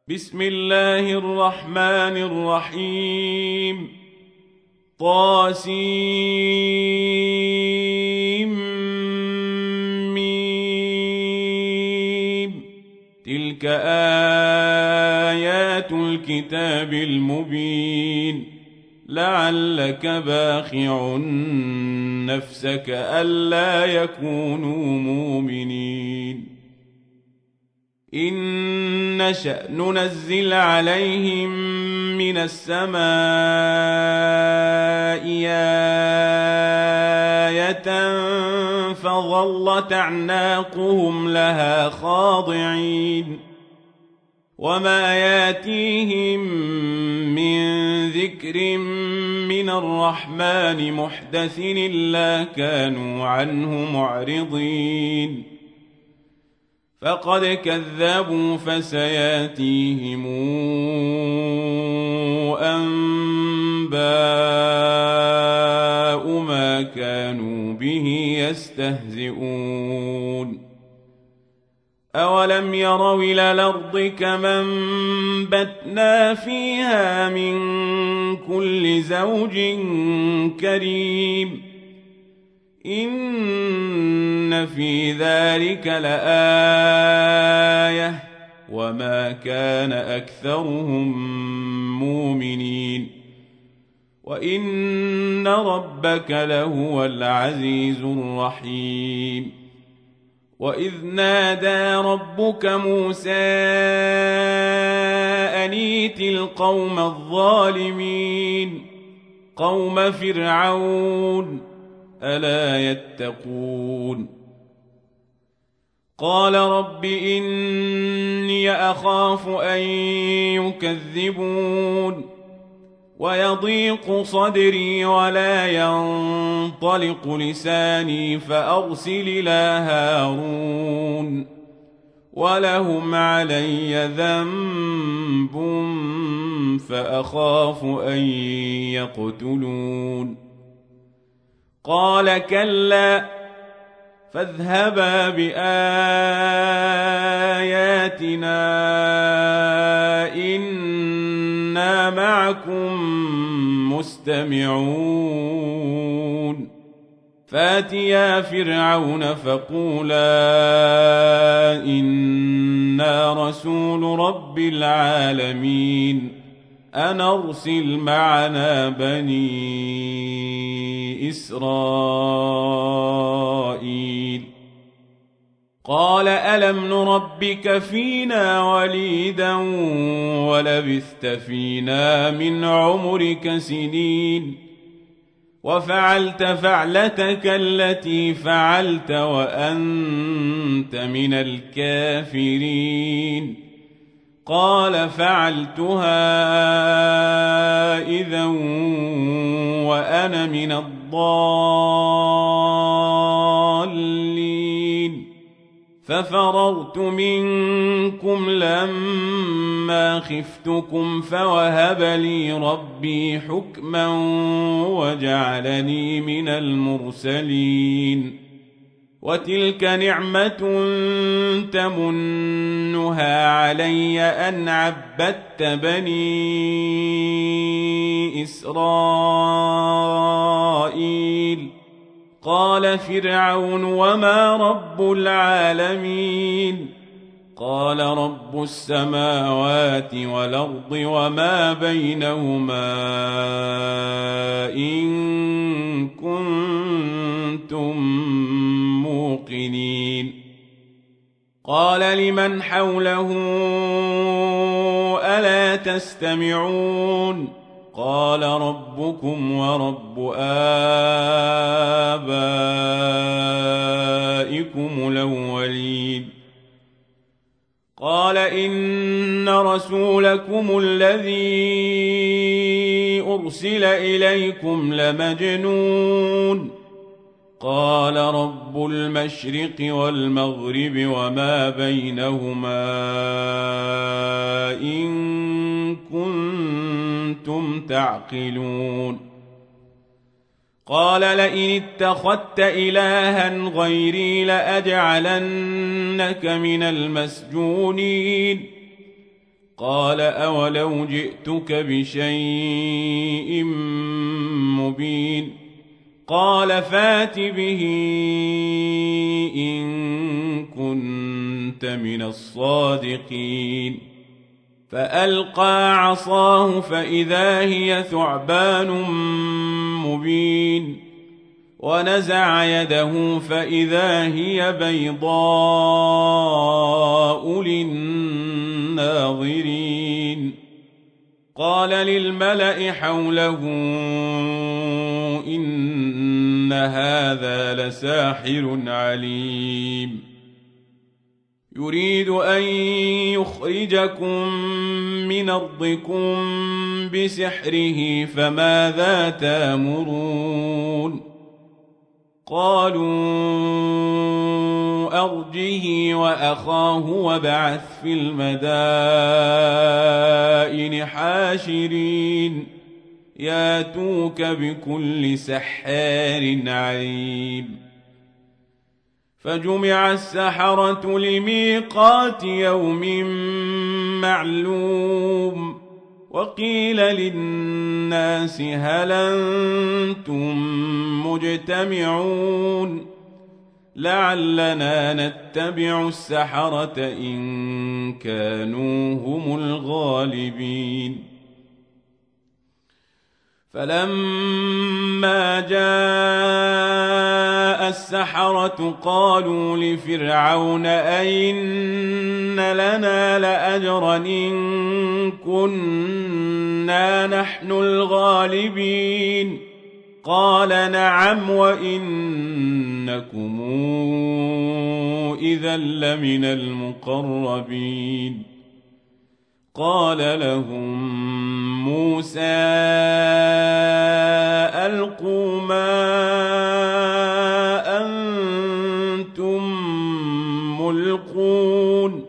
بسم الله الرحمن الرحيم طاسيم تلك آيات الكتاب المبين لعلك باخع نفسك ألا يكونوا مؤمنين إن نشأ ننزل عليهم من السماء آية فظلت أعناقهم لها خاضعين وما ياتيهم من ذكر من الرحمن محدث إلا كانوا عنه معرضين فقد كذبوا فسياتيهم أنباء ما كانوا به يستهزئون أولم يروا إلى الأرض كما أنبتنا فيها من كل زوج كريم إن في ذلك لآية وما كان أكثرهم مؤمنين وإن ربك لهو العزيز الرحيم وإذ نادى ربك موسى أن ائت القوم الظالمين قوم فرعون ألا يتقون قال رب إني أخاف أن يكذبون ويضيق صدري ولا ينطلق لساني فأرسل إلى هارون ولهم علي ذنب فأخاف أن يقتلون قال كلا فاذهبا بآياتنا إنا معكم مستمعون فاتيا فرعون فقولا إنا رسول رب العالمين أن أرسل معنا بني إسرائيل قال ألم نربك فينا وليدا ولبثت فينا من عمرك سنين وفعلت فعلتك التي فعلت وأنت من الكافرين قال فعلتها إذا وأنا من الضالين ففررت منكم لما خفتكم فوهب لي ربي حكما وجعلني من المرسلين وتلك نعمة تمنها علي أن عبدت بني إسرائيل قال فرعون وما رب العالمين قال رب السماوات والأرض وما بينهما إن كنتم موقنين قال لمن حوله ألا تستمعون قال ربكم ورب آبائكم الأولين قال إن رسولكم الذي أرسل إليكم لمجنون قال رب المشرق والمغرب وما بينهما إن كنتم تعقلون قال لئن اتخذت إلها غيري لأجعلنك من المسجونين قال أولو جئتك بشيء مبين قال فات به إن كنت من الصادقين فألقى عصاه فإذا هي ثعبان مبين ونزع يده فإذا هي بيضاء للناظرين قال للملأ حوله إن هذا لساحر عليم يريد أن يخرجكم من أرضكم بسحره فماذا تأمرون قالوا أرجه وأخاه وابعث في المدائن حاشرين ياتوك بكل سحار عليم فجمع السحرة لميقات يوم معلوم وقيل للناس هل أنتم مجتمعون لعلنا نتبع السحرة إن كانوا هم الغالبين فلما جاء السحرة قالوا لفرعون أئن لنا لأجرا إن كنا نحن الغالبين قال نعم وإنكم إذا لمن المقربين قال لهم موسى ألقوا ما أنتم ملقون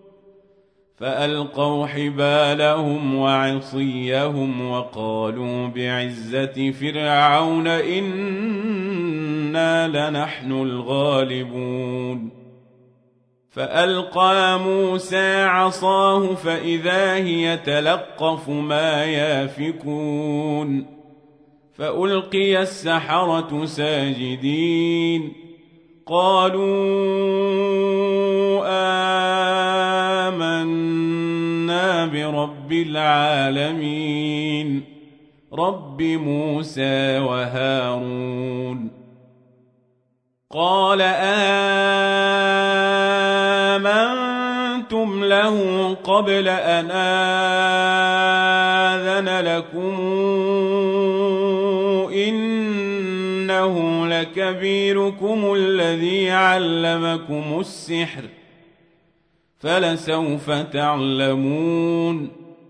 فألقوا حبالهم وعصيهم وقالوا بعزة فرعون إنا لنحن الغالبون فألقى موسى عصاه فإذا هي تلقف ما يافكون فألقي السحرة ساجدين قالوا آمنا برب العالمين رب موسى وهارون قال آمنتم له قبل أن آذن لكم إنه لكبيركم الذي علمكم السحر فلسوف تعلمون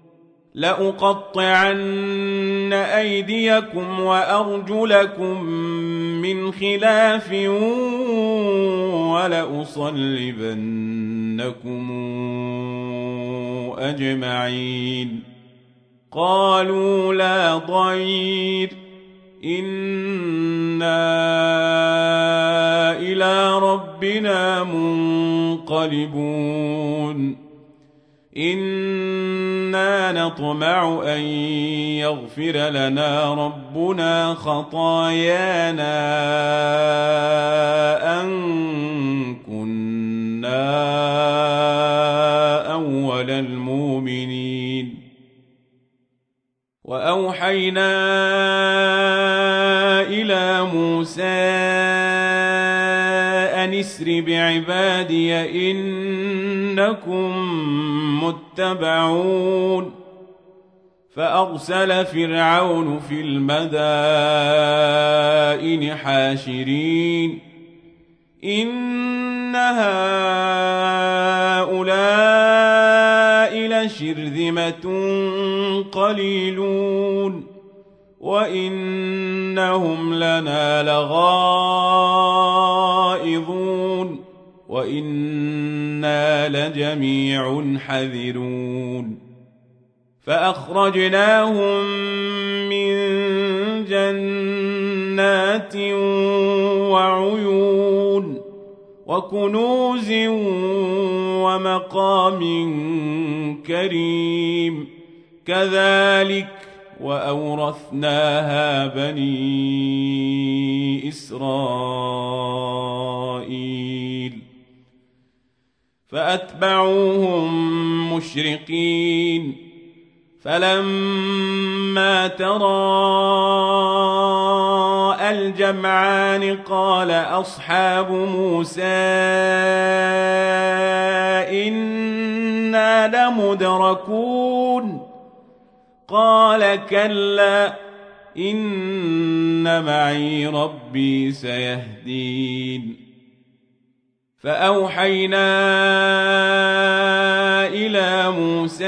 لأقطعن أيديكم وأرجلكم من خلاف ولأصلبنكم أجمعين قالوا لا ضير إنا إلى ربنا منقلبون إنا نطمع أن يغفر لنا ربنا خطايانا أن كنا أول المؤمنين وأوحينا إلى موسى أن اسر بعبادي إنكم متبعون فأرسل فرعون في المدائن حاشرين إن هؤلاء لشرذمة قليلون وإنهم لنا لغائظون وإنا لجميع حذرون فأخرجناهم من جنات وعيون وكنوز ومقام كريم كذلك وأورثناها بني إسرائيل فأتبعوهم مشرقين فلما تراءى الجمعان قال أصحاب موسى إنا لمدركون قال كلا إن معي ربي سيهدين فأوحينا إلى موسى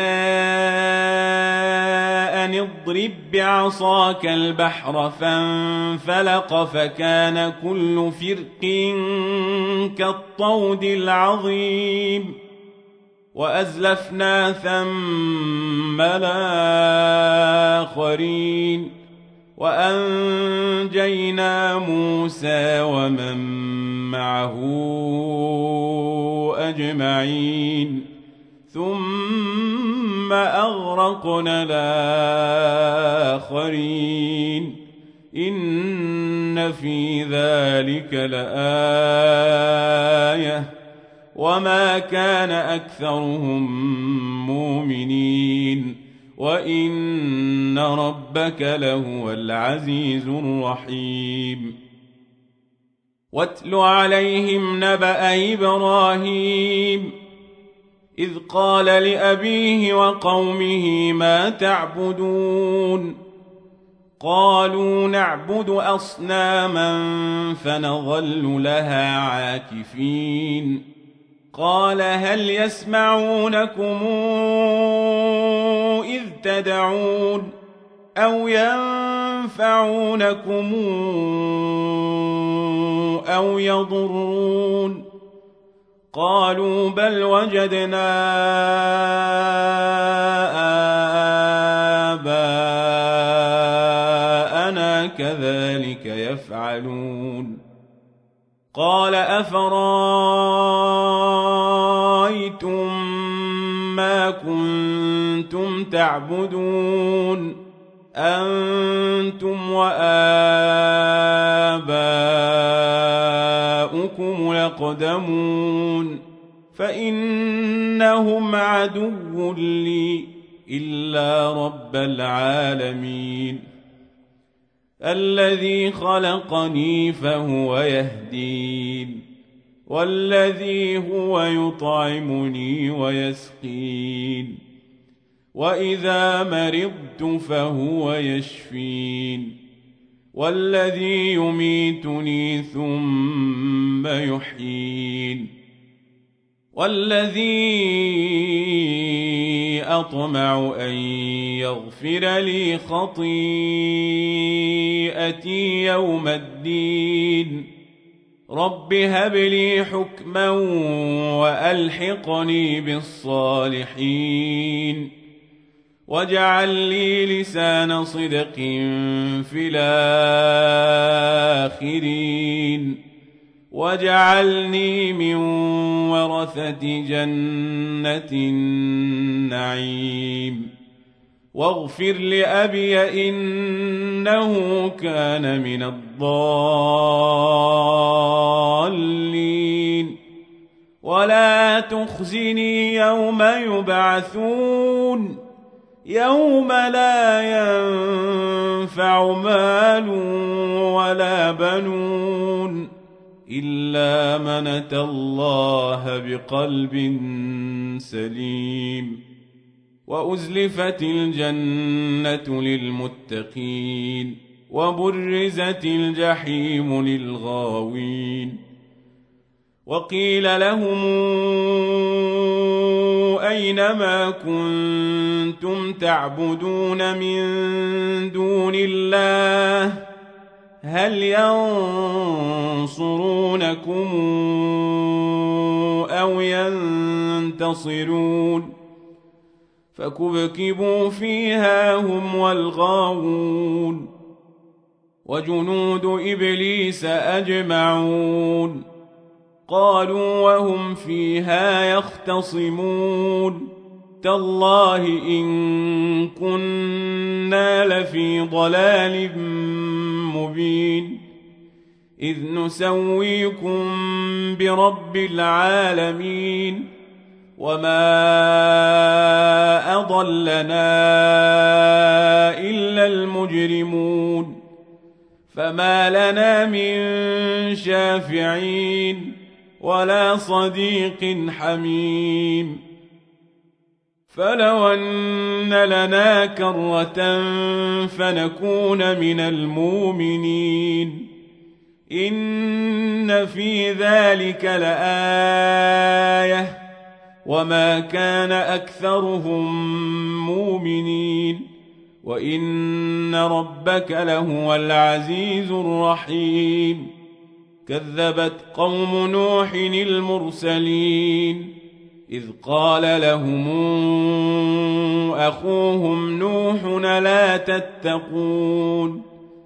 أن اضرب بعصاك البحر فانفلق فكان كل فرق كالطود العظيم وأزلفنا ثم الآخرين وأنجينا موسى ومن معه أجمعين ثم أغرقنا الآخرين إن في ذلك لآية وما كان أكثرهم مؤمنين وإن ربك لهو العزيز الرحيم واتل عليهم نبأ إبراهيم إذ قال لأبيه وقومه ما تعبدون قالوا نعبد أصناما فنظل لها عاكفين قال هل يسمعونكم إذ تدعون أو ينفعونكم أو يضرون قالوا بل وجدنا آباءنا كذلك يفعلون قال أفرأيتم ما كنتم تعبدون أنتم وآباؤكم الأقدمون فإنهم عدو لي إلا رب العالمين الذي خلقني فهو يهدين والذي هو يطعمني ويسقين وإذا مرضت فهو يشفين والذي يميتني ثم يحيين والذي أطمع أن يغفر لي خطيئتي يوم الدين رب هب لي حكما وألحقني بالصالحين واجعل لي لسان صدق في الآخرين واجعلني من ورثة جنة النعيم واغفر لأبي إنه كان من الضالين ولا تخزني يوم يبعثون يوم لا ينفع مال ولا بنون إلا من أتى الله بقلب سليم وأزلفت الجنة للمتقين وبرزت الجحيم للغاوين وقيل لهم أين ما كنتم تعبدون من دون الله هل ينصرونكم أو ينتصرون فكبكبوا فيها هم والغاوون وجنود إبليس أجمعون قالوا وهم فيها يختصمون تالله إن كنا لفي ضلال مبين إذ نسويكم برب العالمين وما أضلنا إلا المجرمون فما لنا من شافعين ولا صديق حميم فلو أن لنا كرة فنكون من المؤمنين إن في ذلك لآية وما كان أكثرهم مؤمنين وإن ربك لهو العزيز الرحيم كذبت قوم نوح المرسلين إذ قال لهم أخوهم نوح لا تتقون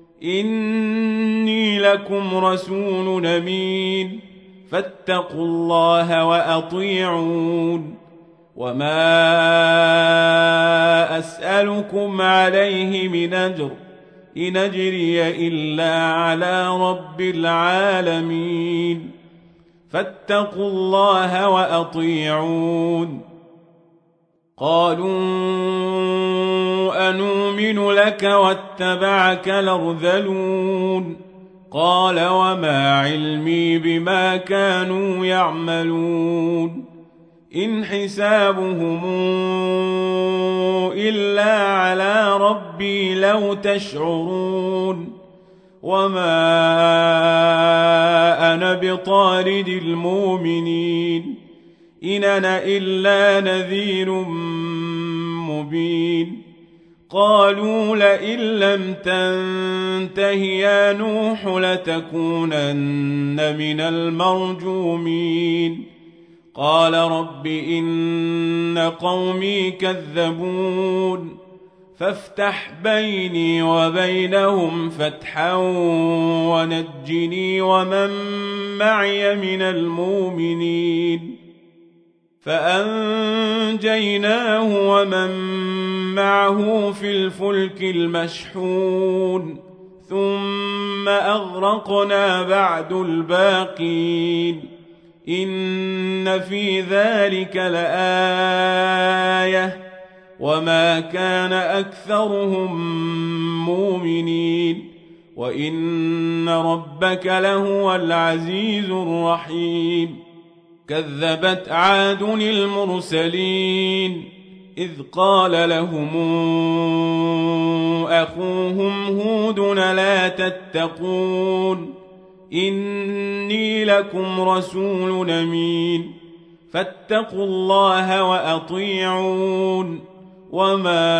إني لكم رسول أمين فاتقوا الله وأطيعون وما أسألكم عليه من أجر إن أجري إلا على رب العالمين فاتقوا الله وأطيعون قالوا أنؤمن لك واتبعك الأرذلون قال وما علمي بما كانوا يعملون إن حسابهم إلا على ربي لو تشعرون وما أنا بطارد المؤمنين إن أنا إلا نذير مبين قالوا لئن لم تنته يا نوح لتكونن من المرجومين قال رب إن قومي كذبون فافتح بيني وبينهم فتحا ونجني ومن معي من المؤمنين فأنجيناه ومن معه في الفلك المشحون ثم أغرقنا بعد الباقين إن في ذلك لآية وما كان أكثرهم مؤمنين وإن ربك لهو العزيز الرحيم كذبت عاد المرسلين إذ قال لهم أخوهم هود لا تتقون إني لكم رسول أمين فاتقوا الله وأطيعون وما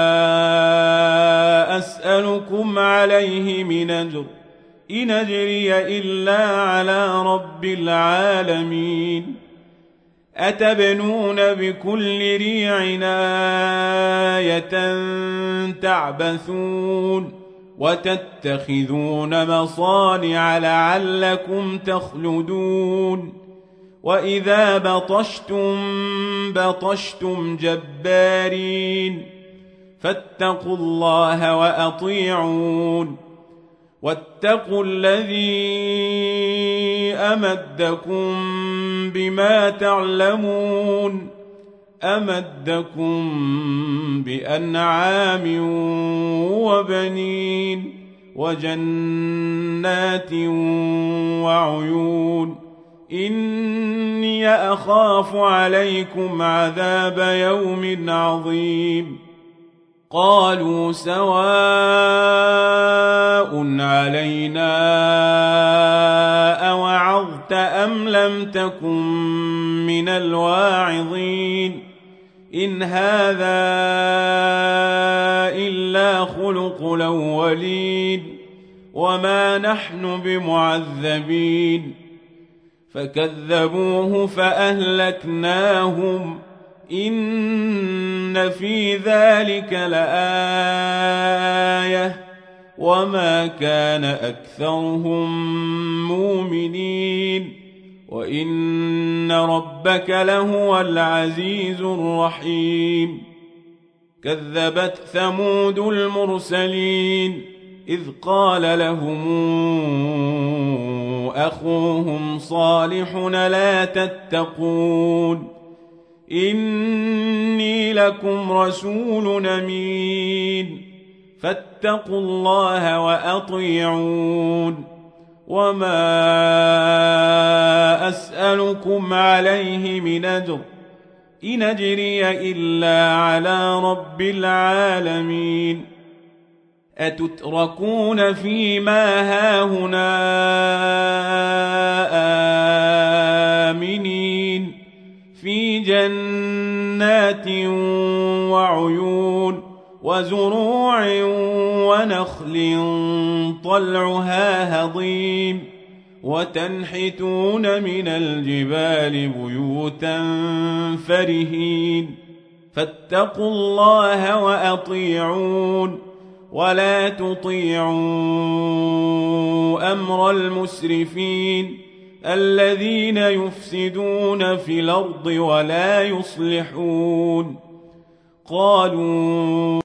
أسألكم عليه من أجر إن أجري إلا على رب العالمين أتبنون بكل ريع آية تعبثون وتتخذون مصانع لعلكم تخلدون وإذا بطشتم جبارين فاتقوا الله وأطيعون واتقوا الذي أمدكم بما تعلمون أمدكم بأنعام وبنين وجنات وعيون إني أخاف عليكم عذاب يوم عظيم قالوا سواء علينا أوعظت أم لم تكن من الواعظين إن هذا إلا خلق الأولين وما نحن بمعذبين فكذبوه فأهلكناهم إن في ذلك لآية وما كان أكثرهم مؤمنين وإن ربك لهو العزيز الرحيم كذبت ثمود المرسلين إذ قال لهم أخوهم صالح لا تتقون إني لكم رسول أمين فاتقوا الله وأطيعون وما أسألكم عليه من أجر إن أجري إلا على رب العالمين أتتركون فيما هاهنا آمنين في جنات وعيون وزروع ونخل طلعها هضيم وتنحتون من الجبال بيوتا فرهين فاتقوا الله وأطيعون ولا تطيعوا أمر المسرفين الذين يفسدون في الأرض ولا يصلحون قالوا